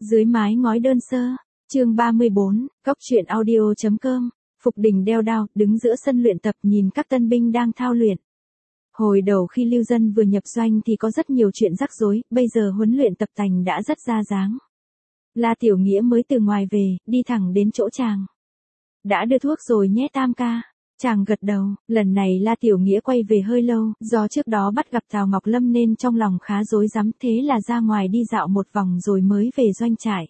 Dưới mái ngói đơn sơ, chương 34, Cóc truyện audio.com, Phục Đình đeo đao, đứng giữa sân luyện tập nhìn các tân binh đang thao luyện. Hồi đầu khi Lưu Dân vừa nhập doanh thì có rất nhiều chuyện rắc rối, bây giờ huấn luyện tập tành đã rất ra dáng. La Tiểu Nghĩa mới từ ngoài về, đi thẳng đến chỗ chàng. Đã đưa thuốc rồi nhé Tam ca. Chàng gật đầu, lần này La Tiểu Nghĩa quay về hơi lâu, do trước đó bắt gặp Tào Ngọc Lâm nên trong lòng khá rối rắm, thế là ra ngoài đi dạo một vòng rồi mới về doanh trại.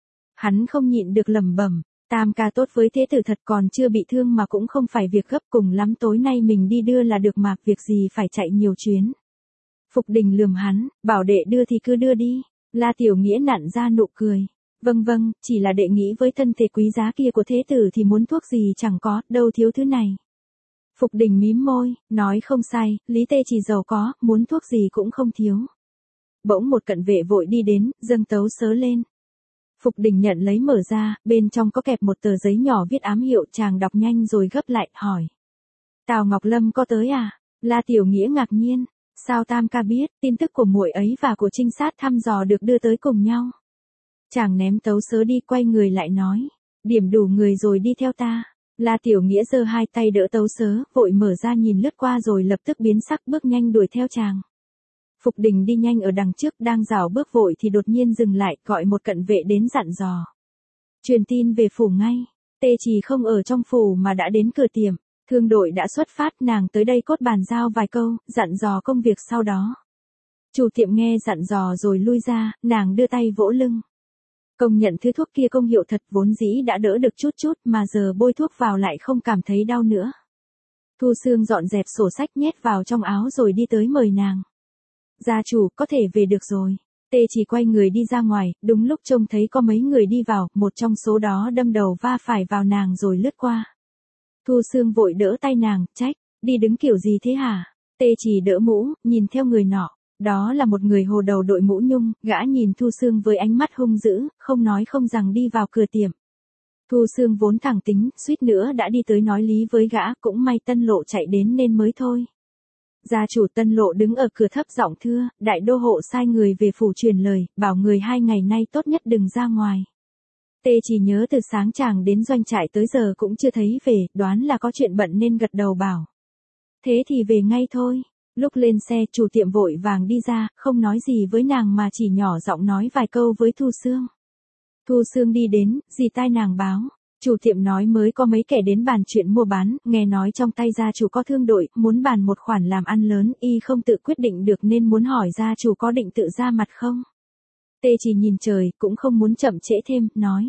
Hắn không nhịn được lẩm bẩm, Tam ca tốt với thế tử thật, còn chưa bị thương mà cũng không phải việc gấp, cùng lắm tối nay mình đi đưa là được mà, việc gì phải chạy nhiều chuyến. Phục Đình lườm hắn, bảo đệ đưa thì cứ đưa đi. La Tiểu Nghĩa nặn ra nụ cười. Vâng, chỉ là đệ nghĩ với thân thể quý giá kia của thế tử thì muốn thuốc gì chẳng có, đâu thiếu thứ này. Phục Đình mím môi, nói không sai, Lý Tê chỉ giàu có, muốn thuốc gì cũng không thiếu. Bỗng một cận vệ vội đi đến, dâng tấu sớ lên. Phục Đình nhận lấy mở ra, bên trong có kẹp một tờ giấy nhỏ viết ám hiệu, chàng đọc nhanh rồi gấp lại, hỏi. Tào Ngọc Lâm có tới à? La Tiểu Nghĩa ngạc nhiên, sao Tam ca biết, tin tức của muội ấy và của trinh sát thăm dò được đưa tới cùng nhau. Chàng ném tấu sớ đi, quay người lại nói, điểm đủ người rồi đi theo ta. La Tiểu Nghĩa giơ hai tay đỡ tấu sớ, vội mở ra nhìn lướt qua rồi lập tức biến sắc, bước nhanh đuổi theo chàng. Phục Đình đi nhanh ở đằng trước, đang rảo bước vội thì đột nhiên dừng lại, gọi một cận vệ đến dặn dò. Truyền tin về phủ ngay. Tê Trì không ở trong phủ mà đã đến cửa tiệm. Thương đội đã xuất phát, nàng tới đây cốt bàn giao vài câu, dặn dò công việc sau đó. Chủ tiệm nghe dặn dò rồi lui ra, nàng đưa tay vỗ lưng. Công nhận thứ thuốc kia công hiệu thật, vốn dĩ đã đỡ được chút mà giờ bôi thuốc vào lại không cảm thấy đau nữa. Thu Sương dọn dẹp sổ sách nhét vào trong áo rồi đi tới mời nàng. Gia chủ, có thể về được rồi. Tê Chỉ quay người đi ra ngoài, đúng lúc trông thấy có mấy người đi vào, một trong số đó đâm đầu va phải vào nàng rồi lướt qua. Thu Sương vội đỡ tay nàng, trách, đi đứng kiểu gì thế hả? Tê Chỉ đỡ mũ, nhìn theo người nọ. Đó là một người hồ đầu đội mũ nhung, gã nhìn Thu Sương với ánh mắt hung dữ, không nói không rằng đi vào cửa tiệm. Thu Sương vốn thẳng tính, suýt nữa đã đi tới nói lý với gã, cũng may Tân Lộ chạy đến nên mới thôi. Gia chủ. Tân Lộ đứng ở cửa thấp giọng thưa, đại đô hộ sai người về phủ truyền lời, bảo người 2 ngày nay tốt nhất đừng ra ngoài. Tê Chỉ nhớ từ sáng chàng đến doanh trại tới giờ cũng chưa thấy về, đoán là có chuyện bận nên gật đầu bảo. Thế thì về ngay thôi. Lúc lên xe, chủ tiệm vội vàng đi ra, không nói gì với nàng mà chỉ nhỏ giọng nói vài câu với Thu Sương. Thu Sương đi đến, dì tai nàng báo. Chủ tiệm nói mới có mấy kẻ đến bàn chuyện mua bán, nghe nói trong tay gia chủ có thương đội, muốn bàn một khoản làm ăn lớn, y không tự quyết định được nên muốn hỏi gia chủ có định tự ra mặt không. Tê Chỉ nhìn trời, cũng không muốn chậm trễ thêm, nói.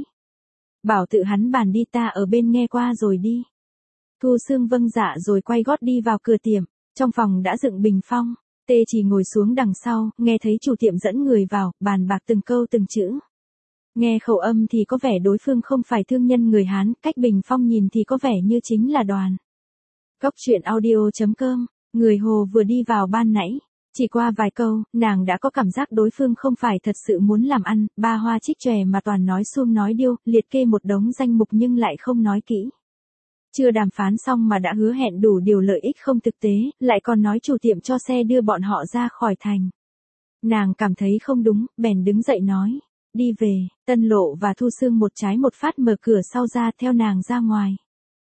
Bảo tự hắn bàn đi, ta ở bên nghe qua rồi đi. Thu Sương vâng dạ rồi quay gót đi vào cửa tiệm. Trong phòng đã dựng bình phong, Tê Chỉ ngồi xuống đằng sau, nghe thấy chủ tiệm dẫn người vào, bàn bạc từng câu từng chữ. Nghe khẩu âm thì có vẻ đối phương không phải thương nhân người Hán, cách bình phong nhìn thì có vẻ như chính là Đoàn. Cóc truyện audio.com, người Hồ vừa đi vào ban nãy, chỉ qua vài câu, nàng đã có cảm giác đối phương không phải thật sự muốn làm ăn, ba hoa trích chòe mà toàn nói suông nói điêu, liệt kê một đống danh mục nhưng lại không nói kỹ. Chưa đàm phán xong mà đã hứa hẹn đủ điều lợi ích không thực tế, lại còn nói chủ tiệm cho xe đưa bọn họ ra khỏi thành. Nàng cảm thấy không đúng, bèn đứng dậy nói, đi về. Tân Lộ và Thu Sương một trái một phát mở cửa sau ra theo nàng ra ngoài.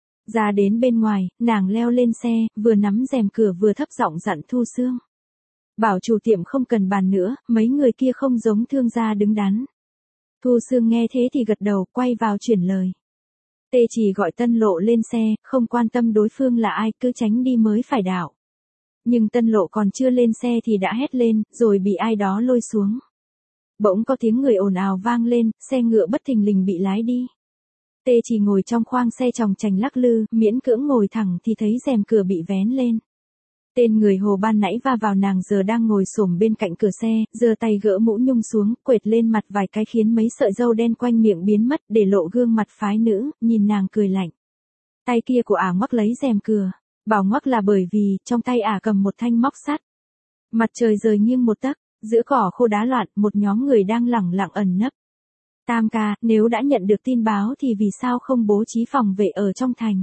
Ra đến bên ngoài, nàng leo lên xe, vừa nắm rèm cửa vừa thấp giọng dặn Thu Sương. Bảo chủ tiệm không cần bàn nữa, mấy người kia không giống thương gia đứng đắn. Thu Sương nghe thế thì gật đầu, quay vào chuyển lời. Tê Chỉ gọi Tân Lộ lên xe, không quan tâm đối phương là ai, cứ tránh đi mới phải đạo. Nhưng Tân Lộ còn chưa lên xe thì đã hét lên, rồi bị ai đó lôi xuống. Bỗng có tiếng người ồn ào vang lên, xe ngựa bất thình lình bị lái đi. Tê Chỉ ngồi trong khoang xe chòng chành lắc lư, miễn cưỡng ngồi thẳng thì thấy rèm cửa bị vén lên. Tên người Hồ ban nãy va vào nàng giờ đang ngồi xổm bên cạnh cửa xe, giơ tay gỡ mũ nhung xuống, quệt lên mặt vài cái khiến mấy sợi râu đen quanh miệng biến mất, để lộ gương mặt phái nữ, nhìn nàng cười lạnh. Tay kia của ả ngoắc lấy rèm cửa, bảo ngoắc là bởi vì trong tay ả cầm một thanh móc sắt. Mặt trời rời nghiêng một tấc, giữa cỏ khô đá loạn, một nhóm người đang lẳng lặng ẩn nấp. Tam ca, nếu đã nhận được tin báo thì vì sao không bố trí phòng vệ ở trong thành?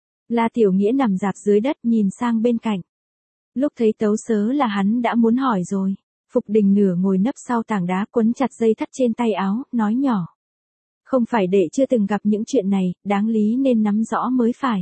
La Tiểu Nghĩa nằm rạp dưới đất nhìn sang bên cạnh. Lúc thấy tấu sớ là hắn đã muốn hỏi rồi. Phục Đình nửa ngồi nấp sau tảng đá quấn chặt dây thắt trên tay áo, nói nhỏ. Không phải đệ chưa từng gặp những chuyện này, đáng lý nên nắm rõ mới phải.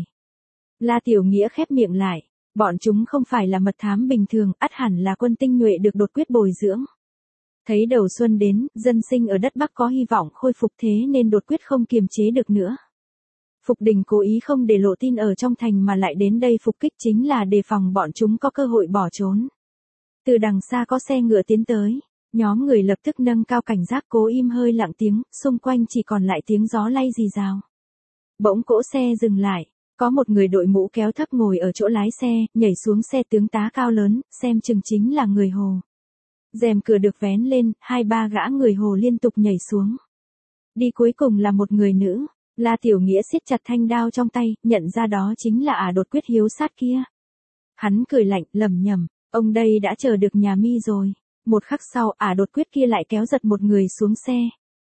La Tiểu Nghĩa khép miệng lại. Bọn chúng không phải là mật thám bình thường, ắt hẳn là quân tinh nhuệ được đột quyết bồi dưỡng. Thấy đầu xuân đến, dân sinh ở đất Bắc có hy vọng khôi phục thế nên đột quyết không kiềm chế được nữa. Phục Đình cố ý không để lộ tin ở trong thành mà lại đến đây phục kích chính là đề phòng bọn chúng có cơ hội bỏ trốn. Từ đằng xa có xe ngựa tiến tới, nhóm người lập tức nâng cao cảnh giác cố im hơi lặng tiếng, xung quanh chỉ còn lại tiếng gió lay rì rào. Bỗng cỗ xe dừng lại, có một người đội mũ kéo thấp ngồi ở chỗ lái xe, nhảy xuống xe tướng tá cao lớn, xem chừng chính là người Hồ. Rèm cửa được vén lên, 2-3 gã người Hồ liên tục nhảy xuống. Đi cuối cùng là một người nữ. La Tiểu Nghĩa siết chặt thanh đao trong tay, nhận ra đó chính là đột quyết hiếu sát kia. Hắn cười lạnh, lẩm nhẩm, ông đây đã chờ được nhà mi rồi. Một khắc sau, đột quyết kia lại kéo giật một người xuống xe.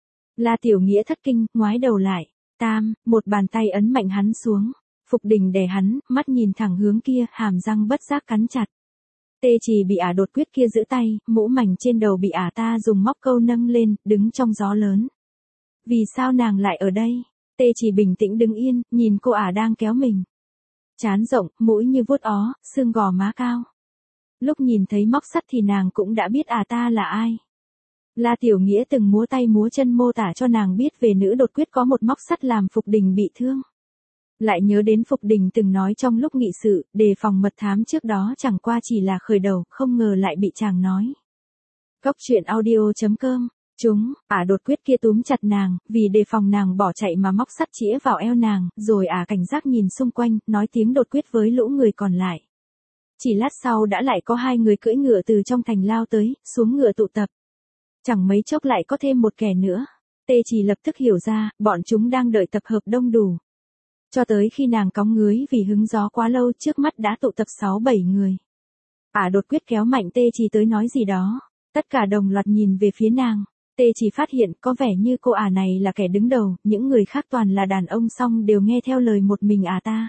La Tiểu Nghĩa thất kinh, ngoái đầu lại. Một bàn tay ấn mạnh hắn xuống. Phục Đình đè hắn, mắt nhìn thẳng hướng kia, hàm răng bất giác cắn chặt. Tê Chỉ bị đột quyết kia giữ tay, mũ mảnh trên đầu bị ta dùng móc câu nâng lên, đứng trong gió lớn. Vì sao nàng lại ở đây? Tê Chỉ bình tĩnh đứng yên, nhìn cô đang kéo mình. Trán rộng, mũi như vuốt ó, xương gò má cao. Lúc nhìn thấy móc sắt thì nàng cũng đã biết ta là ai. La Tiểu Nghĩa từng múa tay múa chân mô tả cho nàng biết về nữ đột quyết có một móc sắt làm Phục Đình bị thương. Lại nhớ đến Phục Đình từng nói trong lúc nghị sự, đề phòng mật thám trước đó chẳng qua chỉ là khởi đầu, không ngờ lại bị chàng nói. Góc truyện audio.com. Đột quyết kia túm chặt nàng, vì đề phòng nàng bỏ chạy mà móc sắt chĩa vào eo nàng, rồi cảnh giác nhìn xung quanh, nói tiếng đột quyết với lũ người còn lại. Chỉ lát sau đã lại có 2 người cưỡi ngựa từ trong thành lao tới, xuống ngựa tụ tập. Chẳng mấy chốc lại có thêm một kẻ nữa. Tê Chỉ lập tức hiểu ra, bọn chúng đang đợi tập hợp đông đủ. Cho tới khi nàng cóng ngưới vì hứng gió quá lâu trước mắt đã tụ tập 6-7 người. Đột quyết kéo mạnh Tê Chỉ tới nói gì đó. Tất cả đồng loạt nhìn về phía nàng. Tê Chỉ phát hiện có vẻ như cô này là kẻ đứng đầu, những người khác toàn là đàn ông song đều nghe theo lời một mình ta.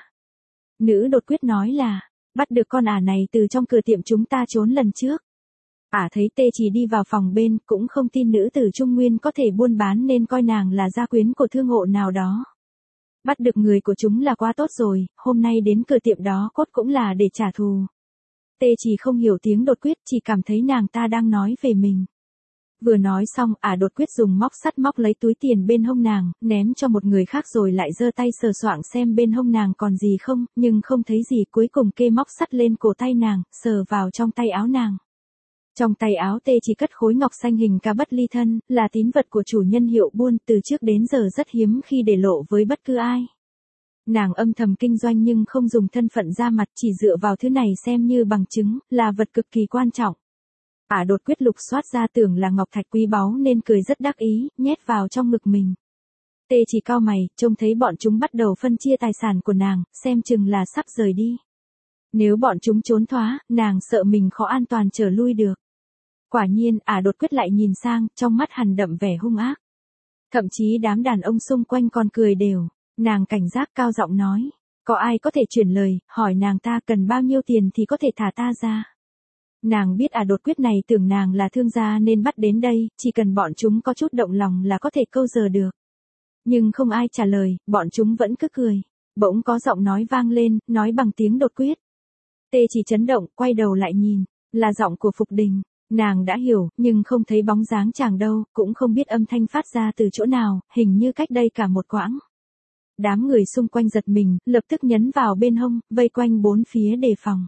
Nữ đột quyết nói là, bắt được con này từ trong cửa tiệm chúng ta trốn lần trước. Thấy Tê Chỉ đi vào phòng bên, cũng không tin nữ tử Trung Nguyên có thể buôn bán nên coi nàng là gia quyến của thương hộ nào đó. Bắt được người của chúng là quá tốt rồi, hôm nay đến cửa tiệm đó cốt cũng là để trả thù. Tê Chỉ không hiểu tiếng đột quyết, chỉ cảm thấy nàng ta đang nói về mình. Vừa nói xong, đột quyết dùng móc sắt móc lấy túi tiền bên hông nàng, ném cho một người khác rồi lại giơ tay sờ soạng xem bên hông nàng còn gì không, nhưng không thấy gì, cuối cùng kê móc sắt lên cổ tay nàng, sờ vào trong tay áo nàng. Trong tay áo Tê Chỉ cất khối ngọc xanh hình cá bất ly thân, là tín vật của chủ nhân Hiệu Buôn, từ trước đến giờ rất hiếm khi để lộ với bất cứ ai. Nàng âm thầm kinh doanh nhưng không dùng thân phận ra mặt, chỉ dựa vào thứ này xem như bằng chứng, là vật cực kỳ quan trọng. Đột quyết lục soát ra tưởng là ngọc thạch quý báu nên cười rất đắc ý, nhét vào trong ngực mình. Tê Chỉ cau mày, trông thấy bọn chúng bắt đầu phân chia tài sản của nàng, xem chừng là sắp rời đi. Nếu bọn chúng trốn thoát, nàng sợ mình khó an toàn trở lui được. Quả nhiên, đột quyết lại nhìn sang, trong mắt hằn đậm vẻ hung ác. Thậm chí đám đàn ông xung quanh còn cười đều. Nàng cảnh giác cao giọng nói, có ai có thể chuyển lời, hỏi nàng ta cần bao nhiêu tiền thì có thể thả ta ra. Nàng biết đột quyết này tưởng nàng là thương gia nên bắt đến đây, chỉ cần bọn chúng có chút động lòng là có thể câu giờ được. Nhưng không ai trả lời, bọn chúng vẫn cứ cười. Bỗng có giọng nói vang lên, nói bằng tiếng đột quyết. Tê Chỉ chấn động, quay đầu lại nhìn, là giọng của Phục Đình. Nàng đã hiểu, nhưng không thấy bóng dáng chàng đâu, cũng không biết âm thanh phát ra từ chỗ nào, hình như cách đây cả một quãng. Đám người xung quanh giật mình, lập tức nhấn vào bên hông, vây quanh bốn phía đề phòng.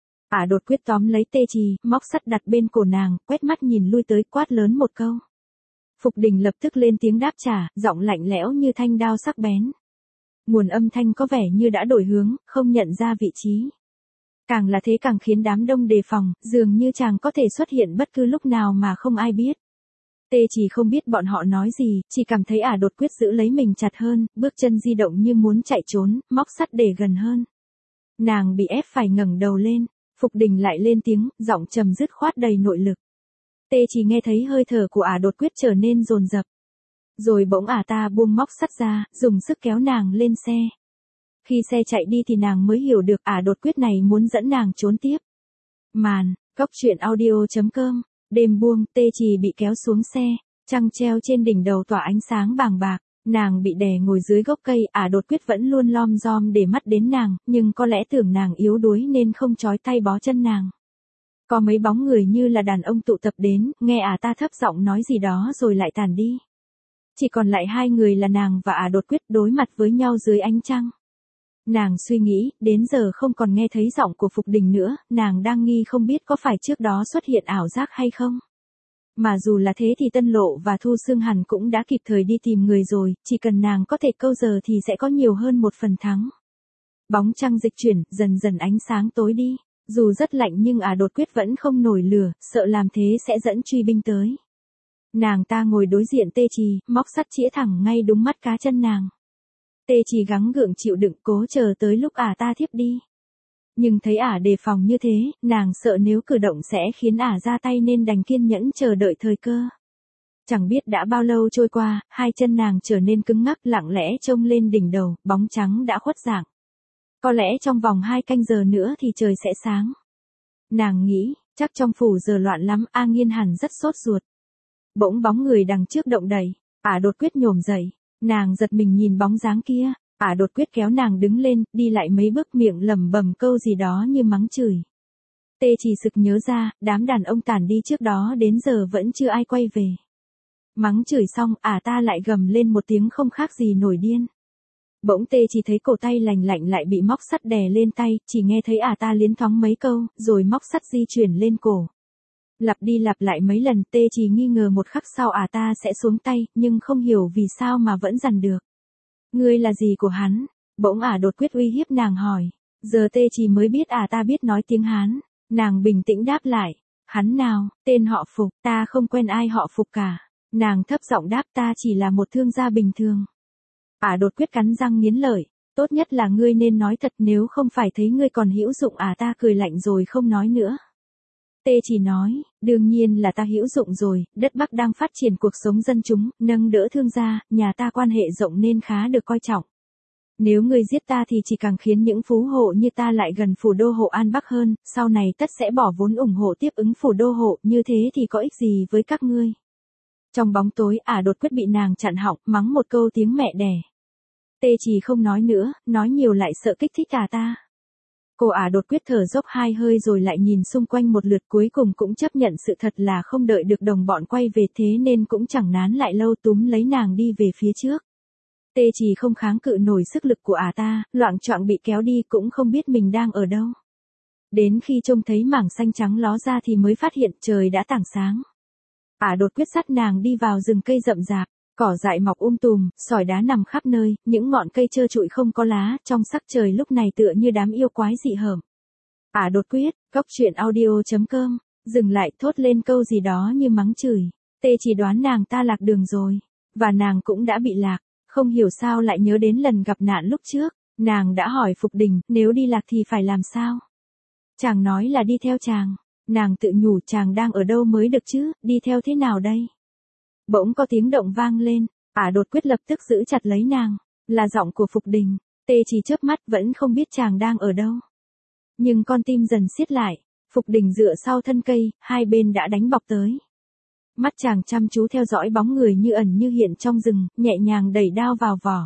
Đột quyết tóm lấy Tê Chỉ, móc sắt đặt bên cổ nàng, quét mắt nhìn lui tới, quát lớn một câu. Phục Đình lập tức lên tiếng đáp trả, giọng lạnh lẽo như thanh đao sắc bén. Nguồn âm thanh có vẻ như đã đổi hướng, không nhận ra vị trí. Càng là thế càng khiến đám đông đề phòng, dường như chàng có thể xuất hiện bất cứ lúc nào mà không ai biết. Tê Chỉ không biết bọn họ nói gì, chỉ cảm thấy đột quyết giữ lấy mình chặt hơn, bước chân di động như muốn chạy trốn, móc sắt để gần hơn. Nàng bị ép phải ngẩng đầu lên, Phục Đình lại lên tiếng, giọng trầm dứt khoát đầy nội lực. Tê Chỉ nghe thấy hơi thở của đột quyết trở nên dồn dập. Rồi bỗng ta buông móc sắt ra, dùng sức kéo nàng lên xe. Khi xe chạy đi thì nàng mới hiểu được đột quyết này muốn dẫn nàng trốn tiếp. Màn, góc truyện audio.com Đêm buông, Tê Trì bị kéo xuống xe, trăng treo trên đỉnh đầu tỏa ánh sáng bàng bạc, nàng bị đè ngồi dưới gốc cây, đột quyết vẫn luôn lom rom để mắt đến nàng, nhưng có lẽ tưởng nàng yếu đuối nên không trói tay bó chân nàng. Có mấy bóng người như là đàn ông tụ tập đến, nghe ta thấp giọng nói gì đó rồi lại tàn đi. Chỉ còn lại hai người là nàng và đột quyết đối mặt với nhau dưới ánh trăng. Nàng suy nghĩ, đến giờ không còn nghe thấy giọng của Phục Đình nữa, nàng đang nghi không biết có phải trước đó xuất hiện ảo giác hay không. Mà dù là thế thì Tân Lộ và Thu Xương hẳn cũng đã kịp thời đi tìm người rồi, chỉ cần nàng có thể câu giờ thì sẽ có nhiều hơn một phần thắng. Bóng trăng dịch chuyển, dần dần ánh sáng tối đi, dù rất lạnh nhưng đột quyết vẫn không nổi lửa, sợ làm thế sẽ dẫn truy binh tới. Nàng ta ngồi đối diện Tê Trì, móc sắt chĩa thẳng ngay đúng mắt cá chân nàng. Tê Trì gắng gượng chịu đựng cố chờ tới lúc ta thiếp đi. Nhưng thấy đề phòng như thế, nàng sợ nếu cử động sẽ khiến ra tay nên đành kiên nhẫn chờ đợi thời cơ. Chẳng biết đã bao lâu trôi qua, hai chân nàng trở nên cứng ngắc lặng lẽ trông lên đỉnh đầu, bóng trắng đã khuất dạng. Có lẽ trong vòng 2 canh giờ nữa thì trời sẽ sáng. Nàng nghĩ, chắc trong phủ giờ loạn lắm, A Nghiên hẳn rất sốt ruột. Bỗng bóng người đằng trước động đẩy, đột quyết nhổm dậy, nàng giật mình nhìn bóng dáng kia, đột quyết kéo nàng đứng lên, đi lại mấy bước miệng lẩm bẩm câu gì đó như mắng chửi. Tê Trì sực nhớ ra, đám đàn ông tản đi trước đó đến giờ vẫn chưa ai quay về. Mắng chửi xong, ta lại gầm lên một tiếng không khác gì nổi điên. Bỗng Tê Trì thấy cổ tay lành lạnh lại bị móc sắt đè lên tay, chỉ nghe thấy ta liến thoáng mấy câu, rồi móc sắt di chuyển lên cổ. Lặp đi lặp lại mấy lần, Tê Trì nghi ngờ một khắc sau ta sẽ xuống tay, nhưng không hiểu vì sao mà vẫn dằn được. Ngươi là gì của hắn? Bỗng đột quyết uy hiếp nàng hỏi. Giờ Tê Trì mới biết ta biết nói tiếng Hán. Nàng bình tĩnh đáp lại. Hắn nào? Tên họ Phục, ta không quen ai họ Phục cả. Nàng thấp giọng đáp, ta chỉ là một thương gia bình thường. Đột quyết cắn răng nghiến lợi. Tốt nhất là ngươi nên nói thật, nếu không phải thấy ngươi còn hữu dụng. Ta cười lạnh rồi không nói nữa. Tê Trì nói, đương nhiên là ta hữu dụng rồi, đất Bắc đang phát triển cuộc sống dân chúng, nâng đỡ thương gia, nhà ta quan hệ rộng nên khá được coi trọng. Nếu ngươi giết ta thì chỉ càng khiến những phú hộ như ta lại gần phủ đô hộ An Bắc hơn, sau này tất sẽ bỏ vốn ủng hộ tiếp ứng phủ đô hộ, như thế thì có ích gì với các ngươi. Trong bóng tối, đột quyết bị nàng chặn họng, mắng một câu tiếng mẹ đẻ. Tê Trì không nói nữa, nói nhiều lại sợ kích thích ta. Cô đột quyết thở dốc 2 hơi rồi lại nhìn xung quanh một lượt, cuối cùng cũng chấp nhận sự thật là không đợi được đồng bọn quay về, thế nên cũng chẳng nán lại lâu, túm lấy nàng đi về phía trước. Tê Trì không kháng cự nổi sức lực của ta, loạng choạng bị kéo đi cũng không biết mình đang ở đâu. Đến khi trông thấy mảng xanh trắng ló ra thì mới phát hiện trời đã tảng sáng. Đột quyết dắt nàng đi vào rừng cây rậm rạp. Cỏ dại mọc tùm, sỏi đá nằm khắp nơi, những ngọn cây trơ trụi không có lá, trong sắc trời lúc này tựa như đám yêu quái dị hợm. Đột quyết, goctruyện.audio.com, dừng lại thốt lên câu gì đó như mắng chửi. Tê Chỉ đoán nàng ta lạc đường rồi, và nàng cũng đã bị lạc, không hiểu sao lại nhớ đến lần gặp nạn lúc trước, nàng đã hỏi Phục Đình, nếu đi lạc thì phải làm sao? Chàng nói là đi theo chàng, nàng tự nhủ chàng đang ở đâu mới được chứ, đi theo thế nào đây? Bỗng có tiếng động vang lên, đột quyết lập tức giữ chặt lấy nàng, là giọng của Phục Đình. Tê Chỉ chớp mắt vẫn không biết chàng đang ở đâu. Nhưng con tim dần siết lại, Phục Đình dựa sau thân cây, hai bên đã đánh bọc tới. Mắt chàng chăm chú theo dõi bóng người như ẩn như hiện trong rừng, nhẹ nhàng đẩy đao vào vỏ.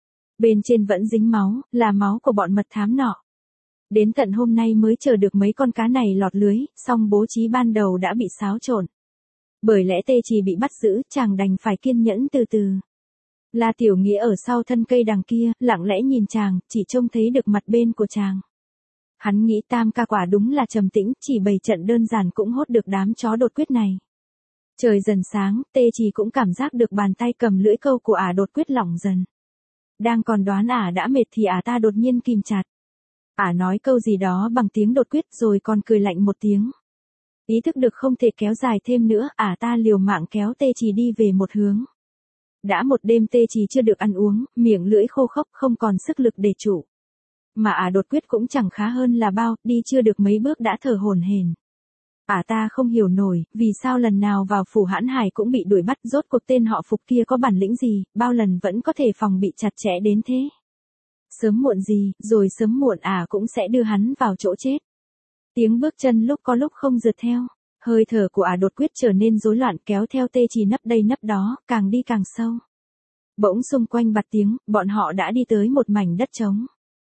Bên trên vẫn dính máu, là máu của bọn mật thám nọ. Đến tận hôm nay mới chờ được mấy con cá này lọt lưới, song bố trí ban đầu đã bị xáo trộn. Bởi lẽ Tê Chỉ bị bắt giữ, chàng đành phải kiên nhẫn từ từ. La Tiểu Nghĩa ở sau thân cây đằng kia, lặng lẽ nhìn chàng, chỉ trông thấy được mặt bên của chàng. Hắn nghĩ Tam ca quả đúng là trầm tĩnh, chỉ bày trận đơn giản cũng hốt được đám chó đột quyết này. Trời dần sáng, Tê Chỉ cũng cảm giác được bàn tay cầm lưỡi câu của đột quyết lỏng dần. Đang còn đoán đã mệt thì ta đột nhiên kìm chặt. Nói câu gì đó bằng tiếng đột quyết rồi còn cười lạnh một tiếng. Ý thức được không thể kéo dài thêm nữa, ta liều mạng kéo Tê Chỉ đi về một hướng. Đã một đêm Tê Chỉ chưa được ăn uống, miệng lưỡi khô khốc không còn sức lực để trụ. Mà đột quyết cũng chẳng khá hơn là bao, đi chưa được mấy bước đã thở hổn hển. Ta không hiểu nổi, vì sao lần nào vào phủ Hãn Hải cũng bị đuổi bắt, rốt cuộc tên họ Phục kia có bản lĩnh gì, bao lần vẫn có thể phòng bị chặt chẽ đến thế. Sớm muộn gì, rồi sớm muộn cũng sẽ đưa hắn vào chỗ chết. Tiếng bước chân lúc có lúc không rượt theo. Hơi thở của ả đột quyết trở nên rối loạn kéo theo Tê Chỉ nấp đây nấp đó, càng đi càng sâu. Bỗng xung quanh bật tiếng, bọn họ đã đi tới một mảnh đất trống.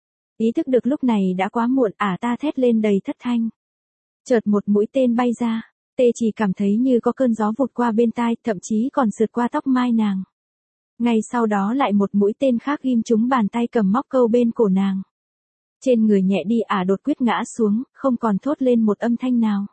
Ý thức được lúc này đã quá muộn, ả ta thét lên đầy thất thanh. Chợt một mũi tên bay ra, Tê Chỉ cảm thấy như có cơn gió vụt qua bên tai, thậm chí còn sượt qua tóc mai nàng. Ngay sau đó lại một mũi tên khác ghim trúng bàn tay cầm móc câu bên cổ nàng. Trên người nhẹ đi, ả đột quyết ngã xuống, không còn thốt lên một âm thanh nào.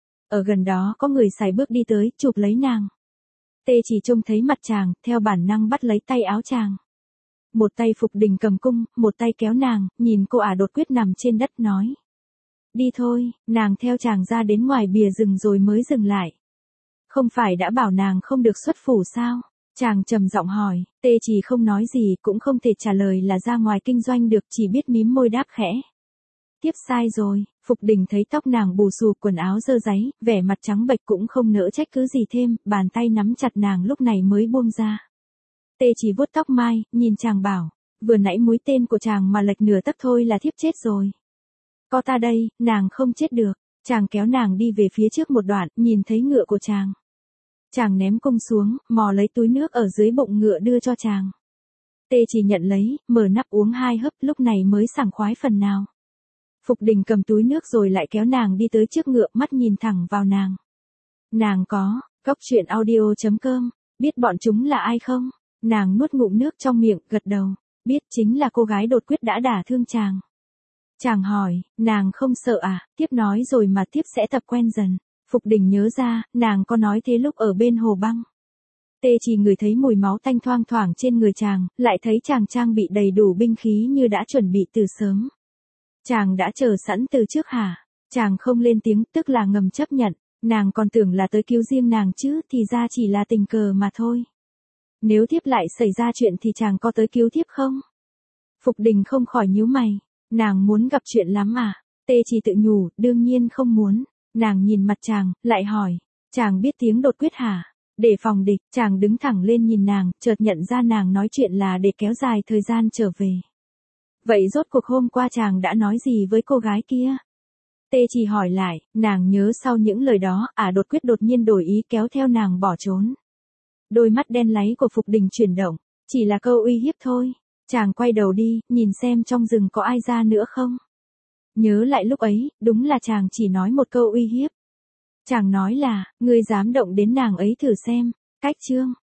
Ở gần đó có người sải bước đi tới, chụp lấy nàng. Tê Chỉ trông thấy mặt chàng, theo bản năng bắt lấy tay áo chàng. Một tay Phục Đình cầm cung, một tay kéo nàng, nhìn cô ả đột quyết nằm trên đất nói. Đi thôi, nàng theo chàng ra đến ngoài bìa rừng rồi mới dừng lại. Không phải đã bảo nàng không được xuất phủ sao? Chàng trầm giọng hỏi, Tê Chỉ không nói gì, cũng không thể trả lời là ra ngoài kinh doanh được, chỉ biết mím môi đáp khẽ. Tiếp sai rồi. Phục Đình thấy tóc nàng bù xù, quần áo dơ dáy, vẻ mặt trắng bệch cũng không nỡ trách cứ gì thêm, bàn tay nắm chặt nàng lúc này mới buông ra. Tê Chỉ vuốt tóc mai, nhìn chàng bảo, vừa nãy mũi tên của chàng mà lệch nửa tấc thôi là thiếp chết rồi. Có ta đây, nàng không chết được. Chàng kéo nàng đi về phía trước một đoạn, nhìn thấy ngựa của chàng. Chàng ném cung xuống, mò lấy túi nước ở dưới bụng ngựa đưa cho chàng. Tê Chỉ nhận lấy, mở nắp uống 2 hớp, lúc này mới sảng khoái phần nào. Phục Đình cầm túi nước rồi lại kéo nàng đi tới trước ngựa, mắt nhìn thẳng vào nàng. Nàng có, Cóc Truyện Audio.com, biết bọn chúng là ai không? Nàng nuốt ngụm nước trong miệng, gật đầu, biết chính là cô gái đột quyết đã đả thương chàng. Chàng hỏi, nàng không sợ à? Tiếp nói rồi mà tiếp sẽ tập quen dần. Phục Đình nhớ ra, nàng có nói thế lúc ở bên hồ băng. Tê Chỉ ngửi thấy mùi máu tanh thoang thoảng trên người chàng, lại thấy chàng trang bị đầy đủ binh khí như đã chuẩn bị từ sớm. Chàng đã chờ sẵn từ trước hả? Chàng không lên tiếng, tức là ngầm chấp nhận. Nàng còn tưởng là tới cứu riêng nàng chứ, thì ra chỉ là tình cờ mà thôi. Nếu thiếp lại xảy ra chuyện thì chàng có tới cứu thiếp không? Phục Đình không khỏi nhíu mày. Nàng muốn gặp chuyện lắm à? Tê Chỉ tự nhủ, đương nhiên không muốn. Nàng nhìn mặt chàng, lại hỏi. Chàng biết tiếng đột quyết hả? Để phòng địch, chàng đứng thẳng lên nhìn nàng, chợt nhận ra nàng nói chuyện là để kéo dài thời gian trở về. Vậy rốt cuộc hôm qua chàng đã nói gì với cô gái kia? Tê Chỉ hỏi lại, nàng nhớ sau những lời đó, ả đột quyết đột nhiên đổi ý kéo theo nàng bỏ trốn. Đôi mắt đen láy của Phục Đình chuyển động, chỉ là câu uy hiếp thôi. Chàng quay đầu đi, nhìn xem trong rừng có ai ra nữa không? Nhớ lại lúc ấy, đúng là chàng chỉ nói một câu uy hiếp. Chàng nói là, ngươi dám động đến nàng ấy thử xem. Cách chương